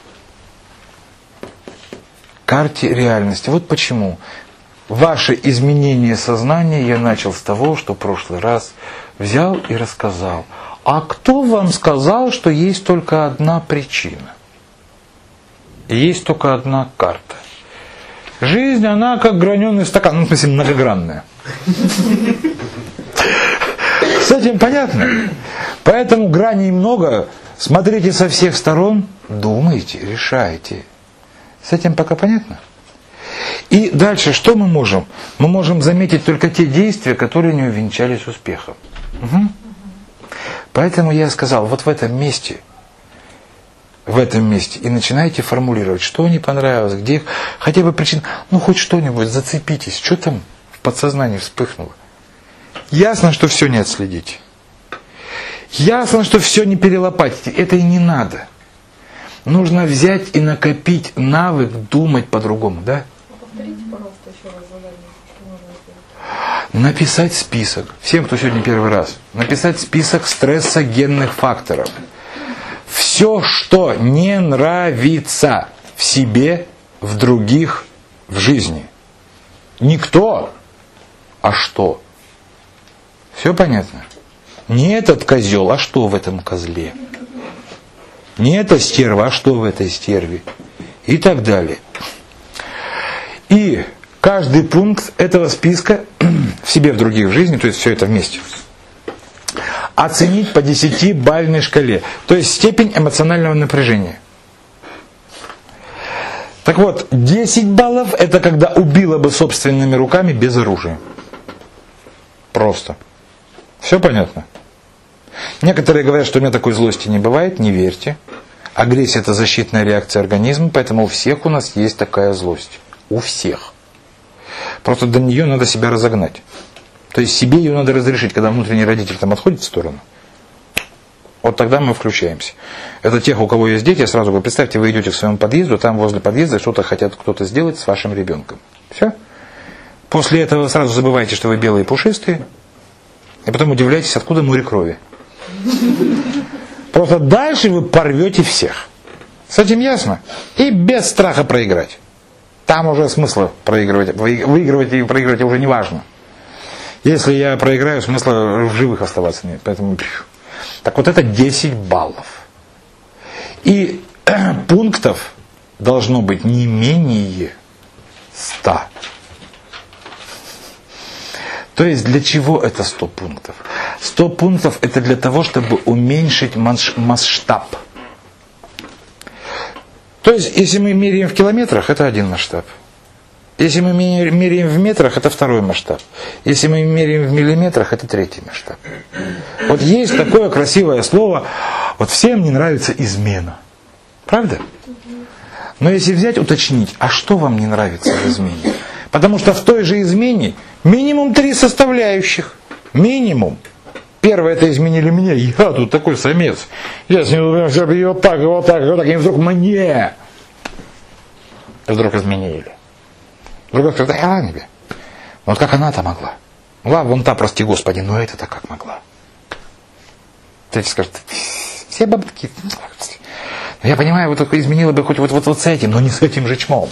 карте реальности. Вот почему. Ваше изменение сознания я начал с того, что в прошлый раз взял и рассказал. А кто вам сказал, что есть только одна причина? И есть только одна карта. Жизнь, она как граненый стакан, ну, в смысле, многогранная. С этим понятно? Поэтому граней много. Смотрите со всех сторон, думайте, решайте. С этим пока понятно? И дальше что мы можем? Мы можем заметить только те действия, которые не увенчались успехом. Угу. Поэтому я сказал, вот в этом месте, в этом месте, и начинайте формулировать, что не понравилось, где хотя бы причина, ну хоть что-нибудь, зацепитесь, что там в подсознании вспыхнуло. Ясно, что все не отследите. Ясно, что все не перелопатите, это и не надо. Нужно взять и накопить навык думать по-другому, да? Повторите, пожалуйста, еще раз задание, что нужно сделать. Написать список, всем, кто сегодня первый раз, написать список стрессогенных факторов. Все, что не нравится в себе, в других, в жизни. Не кто, а что. Все понятно? Не этот козел, а что в этом козле. Не эта стерва, а что в этой стерве. И так далее. И каждый пункт этого списка в себе, в других, в жизни, то есть все это вместе, оценить по десятибалльной шкале. То есть степень эмоционального напряжения. Так вот, десять баллов это когда убила бы собственными руками без оружия. Просто. Все понятно? Некоторые говорят, что у меня такой злости не бывает, не верьте. Агрессия это защитная реакция организма, поэтому у всех у нас есть такая злость. У всех. Просто до нее надо себя разогнать. То есть себе ее надо разрешить, когда внутренний родитель там отходит в сторону. Вот тогда мы включаемся. Это тех, у кого есть дети, я сразу говорю, представьте, вы идете к своему подъезду, там возле подъезда что-то хотят кто-то сделать с вашим ребенком. Все. После этого сразу забывайте, что вы белые и пушистые, и потом удивляйтесь, откуда море крови. Просто дальше вы порвете всех. С этим ясно? И без страха проиграть. Там уже смысла проигрывать. Выигрывать и проигрывать уже не важно. Если я проиграю, смысла в живых оставаться нет. Поэтому... Так вот это десять баллов. И пунктов должно быть не менее ста. То есть для чего это сто пунктов? сто пунктов это для того, чтобы уменьшить масштаб. То есть если мы меряем в километрах, это один масштаб. Если мы меряем в метрах, это второй масштаб. Если мы меряем в миллиметрах, это третий масштаб. Вот есть такое красивое слово, вот всем не нравится измена. Правда? Но если взять, уточнить, а что вам не нравится в измене? Потому что в той же измене минимум три составляющих. Минимум. Первое, это изменили мне. Я тут такой самец. Я с ним и вот так, и вот так, и вот так. И вдруг мне. И вдруг изменили. Другой скажет, а ладно тебе. Вот как она-то могла. Ладно, вон та, прости Господи, но это-то как могла. Третий скажет, все бабы такие. Я понимаю, вот только изменила бы хоть вот, вот, вот с этим, но не с этим же чмом.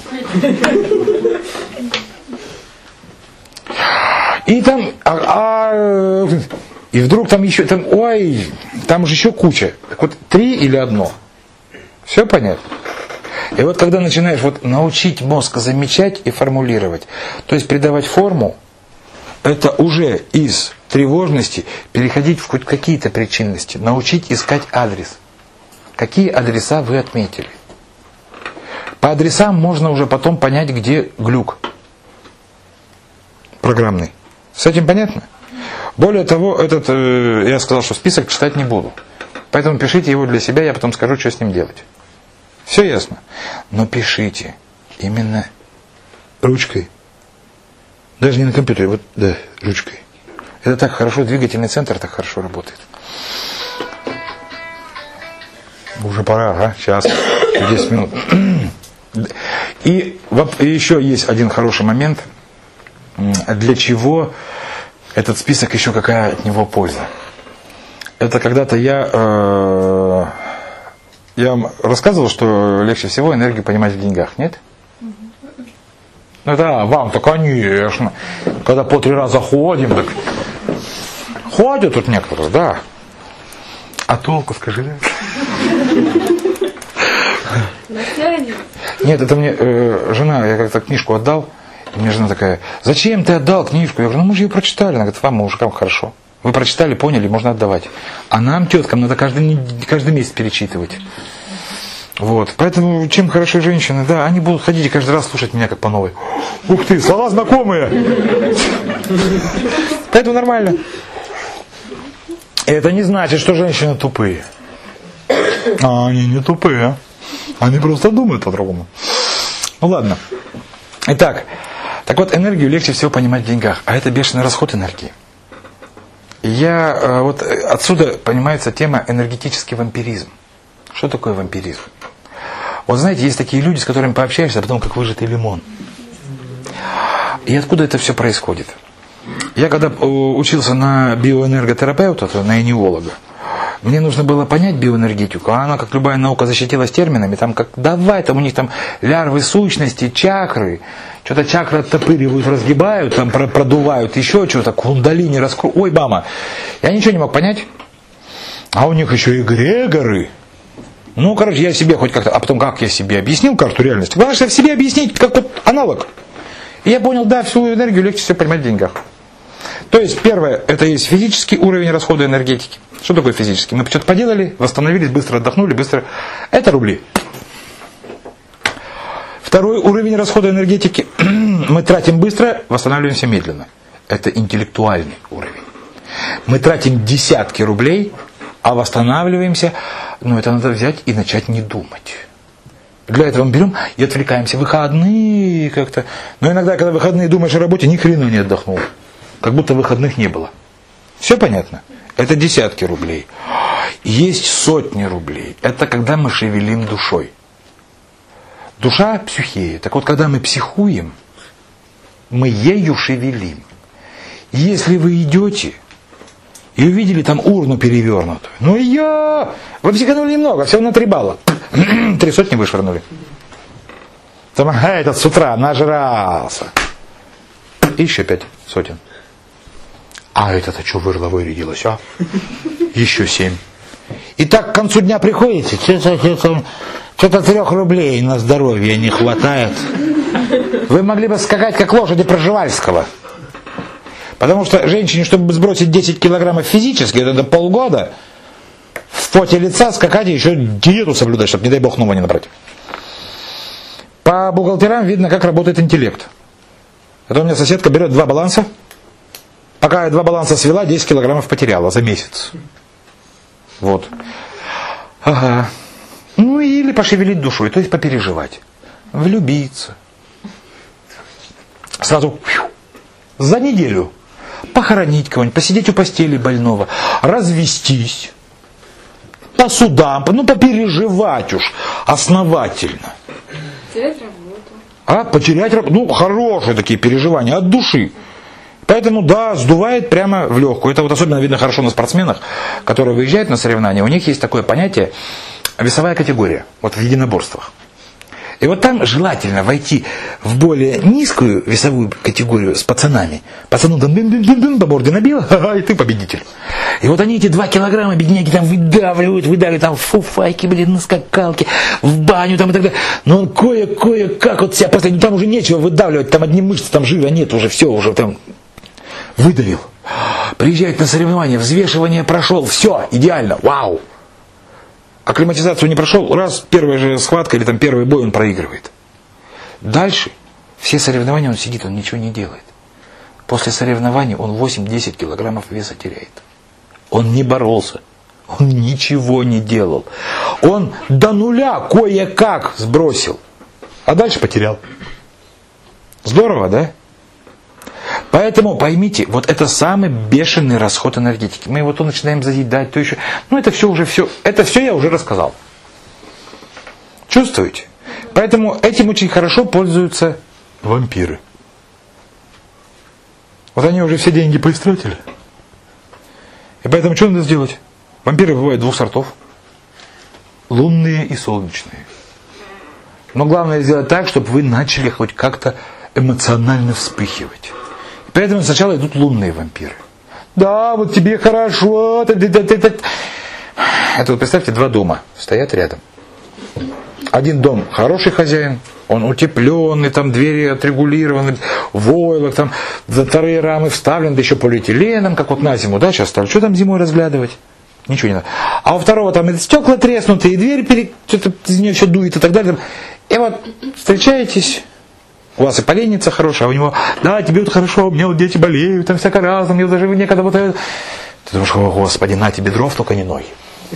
И там, а, а, и вдруг там еще, там, ой, там же еще куча. Так вот, три или одно? Все понятно? И вот когда начинаешь вот научить мозг замечать и формулировать, то есть придавать форму, это уже из тревожности переходить в хоть какие-то причинности, научить искать адрес. Какие адреса вы отметили? По адресам можно уже потом понять, где глюк программный. С этим понятно? Более того, этот, э, я сказал, что список читать не буду. Поэтому пишите его для себя, я потом скажу, что с ним делать. Все ясно? Но пишите именно ручкой. Даже не на компьютере, вот, да, ручкой. Это так хорошо, двигательный центр так хорошо работает. Уже пора, а? Сейчас, десять минут. И, и еще есть один хороший момент, для чего этот список, еще какая от него польза. Это когда-то я, э, я вам рассказывал, что легче всего энергию понимать в деньгах, нет? Ну да, вам-то, конечно. Когда по три раза ходим, так ходят тут некоторые, да. А толку, скажи, да? Нет, это мне э, жена, я как-то книжку отдал, и мне жена такая: зачем ты отдал книжку? Я говорю: ну мы же ее прочитали. Она говорит: вам, мужикам, хорошо. Вы прочитали, поняли, можно отдавать. А нам, теткам, надо каждый, каждый месяц перечитывать. Вот. Поэтому, чем хороши женщины, да, они будут ходить и каждый раз слушать меня как по новой. Ух ты, слова знакомые! Поэтому нормально. Это не значит, что женщины тупые. А они не тупые. Они просто думают по-другому. Ну ладно. Итак, так вот, энергию легче всего понимать в деньгах. А это бешеный расход энергии. Я, вот отсюда понимается тема энергетический вампиризм. Что такое вампиризм? Вот знаете, есть такие люди, с которыми пообщаешься, а потом как выжатый лимон. И откуда это все происходит? Я когда учился на биоэнерготерапевта, на энеолога, мне нужно было понять биоэнергетику, а она, как любая наука, защитилась терминами, там как давай, там у них там лярвы сущности, чакры, что-то чакры оттопыривают, разгибают, там продувают, еще что-то, кундалини раскру... Ой, мама, я ничего не мог понять, а у них еще и эгрегоры. Ну, короче, я себе хоть как-то, а потом как я себе объяснил карту реальности? Главное, что в себе объяснить, как вот аналог. И я понял, да, всю энергию легче всего понимать в деньгах. То есть, первое, это есть физический уровень расхода энергетики. Что такое физический? Мы что-то поделали, восстановились, быстро отдохнули, быстро... Это рубли. Второй уровень расхода энергетики. Мы тратим быстро, восстанавливаемся медленно. Это интеллектуальный уровень. Мы тратим десятки рублей, а восстанавливаемся... Ну, это надо взять и начать не думать. Для этого мы берем и отвлекаемся. Выходные как-то. Но иногда, когда выходные думаешь о работе, ни хрена не отдохнул. Как будто выходных не было. Все понятно? Это десятки рублей. Есть сотни рублей. Это когда мы шевелим душой. Душа психея. Так вот, когда мы психуем, мы ею шевелим. Если вы идете и увидели там урну перевернутую, ну ее, вы психанули немного, всего на три балла. Три сотни вышвырнули. Там, а этот с утра нажрался. И еще пять сотен. А это-то что вырло вырядилось, а? Еще семь. И так к концу дня приходите, что-то, что-то трех рублей на здоровье не хватает. Вы могли бы скакать, как лошади Пржевальского. Потому что женщине, чтобы сбросить десять килограммов физически, это до полгода, в поте лица скакать и еще диету соблюдать, чтобы, не дай бог, нового не набрать. По бухгалтерам видно, как работает интеллект. Это у меня соседка берет два баланса. Пока я два баланса свела, десять килограммов потеряла за месяц. Вот. Ага. Ну или пошевелить душой, то есть попереживать. Влюбиться. Сразу за неделю похоронить кого-нибудь, посидеть у постели больного, развестись, по судам, ну попереживать уж основательно. Потерять работу. А, потерять работу. Ну, хорошие такие переживания от души. Поэтому, да, сдувает прямо в легкую. Это вот особенно видно хорошо на спортсменах, которые выезжают на соревнования. У них есть такое понятие весовая категория, вот в единоборствах. И вот там желательно войти в более низкую весовую категорию с пацанами. Пацану там бим-бим-бим-бим по морде набило, ха-ха, и ты победитель. И вот они эти два килограмма бедняки там выдавливают, выдавливают там в фуфайки, блин, на скакалке, в баню там и так далее. Но он кое-кое-как вот себя после, ну там уже нечего выдавливать, там одни мышцы, там жира нет уже, все уже там выдавил. Приезжает на соревнования, взвешивание прошел, все, идеально, вау. Акклиматизацию не прошел, раз, первая же схватка или там первый бой он проигрывает. Дальше все соревнования он сидит, он ничего не делает. После соревнований он восемь-десять килограммов веса теряет. Он не боролся. Он ничего не делал. Он до нуля кое-как сбросил. А дальше потерял. Здорово, да? Поэтому поймите, вот это самый бешеный расход энергетики. Мы его то начинаем заедать, то еще. Ну это все уже все. Это все я уже рассказал. Чувствуете? Поэтому этим очень хорошо пользуются вампиры. Вот они уже все деньги поистратили. И поэтому что надо сделать? Вампиры бывают двух сортов. Лунные и солнечные. Но главное сделать так, чтобы вы начали хоть как-то эмоционально вспыхивать. Поэтому сначала идут лунные вампиры. Да, вот тебе хорошо. Это вот представьте, два дома стоят рядом. Один дом хороший хозяин, он утепленный, там двери отрегулированы, войлок, там вторые рамы вставлены, да еще полиэтиленом, как вот на зиму, да, сейчас стали. Что там зимой разглядывать? Ничего не надо. А у второго там и стекла треснутые, и дверь перед, что-то из нее все дует и так далее. И вот встречаетесь, у вас и поленница хорошая, а у него, да, тебе вот хорошо, у меня вот дети болеют, там всяко разно, мне даже некогда вот это. Ты думаешь, о Господи, на тебе дров, только не ной.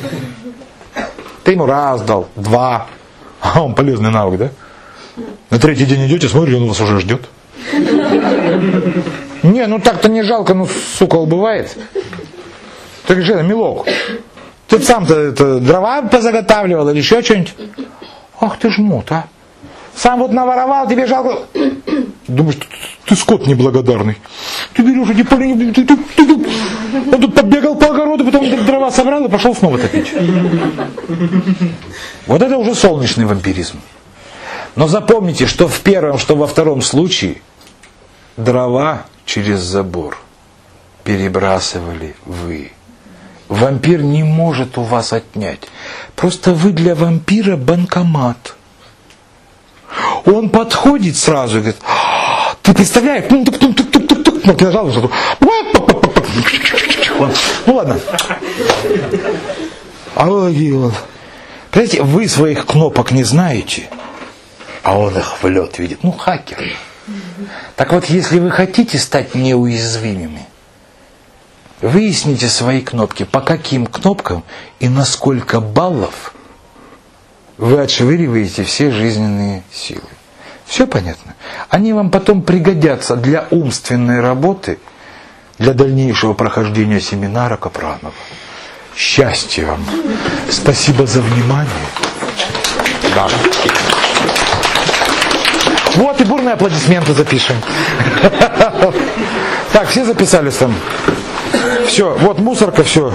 Ты ему раз дал, два. А он полезный навык, да? На третий день идете, смотрите, он вас уже ждет. Не, ну так-то не жалко, ну, сука, убывает. Ты говоришь, это, милок, ты сам-то это, дрова позаготавливал или еще что-нибудь? Ах ты жмут, а. Сам вот наворовал, тебе жалко. Думаешь, ты, ты скот неблагодарный. Ты берешь эти поле, ты, ты, ты, ты, он тут побегал по огороду, потом дрова собрал и пошел снова топить. Вот это уже солнечный вампиризм. Но запомните, что в первом, что во втором случае дрова через забор перебрасывали вы. Вампир не может у вас отнять. Просто вы для вампира банкомат. Он подходит сразу и говорит, ты представляешь, кнопки нажал, ну ладно. А вы, понимаете, вы своих кнопок не знаете, а он их в лед видит. Ну, хакер. Так вот, если вы хотите стать неуязвимыми, выясните свои кнопки, по каким кнопкам и на сколько баллов вы отшвыриваете все жизненные силы. Все понятно? Они вам потом пригодятся для умственной работы, для дальнейшего прохождения семинара Капранова. Счастья вам! Спасибо за внимание. Да. Вот и бурные аплодисменты запишем. Так, все записались там? Все, вот мусорка, все.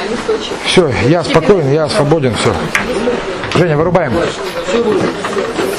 Все, я спокоен, я свободен, все. Женя, вырубаем.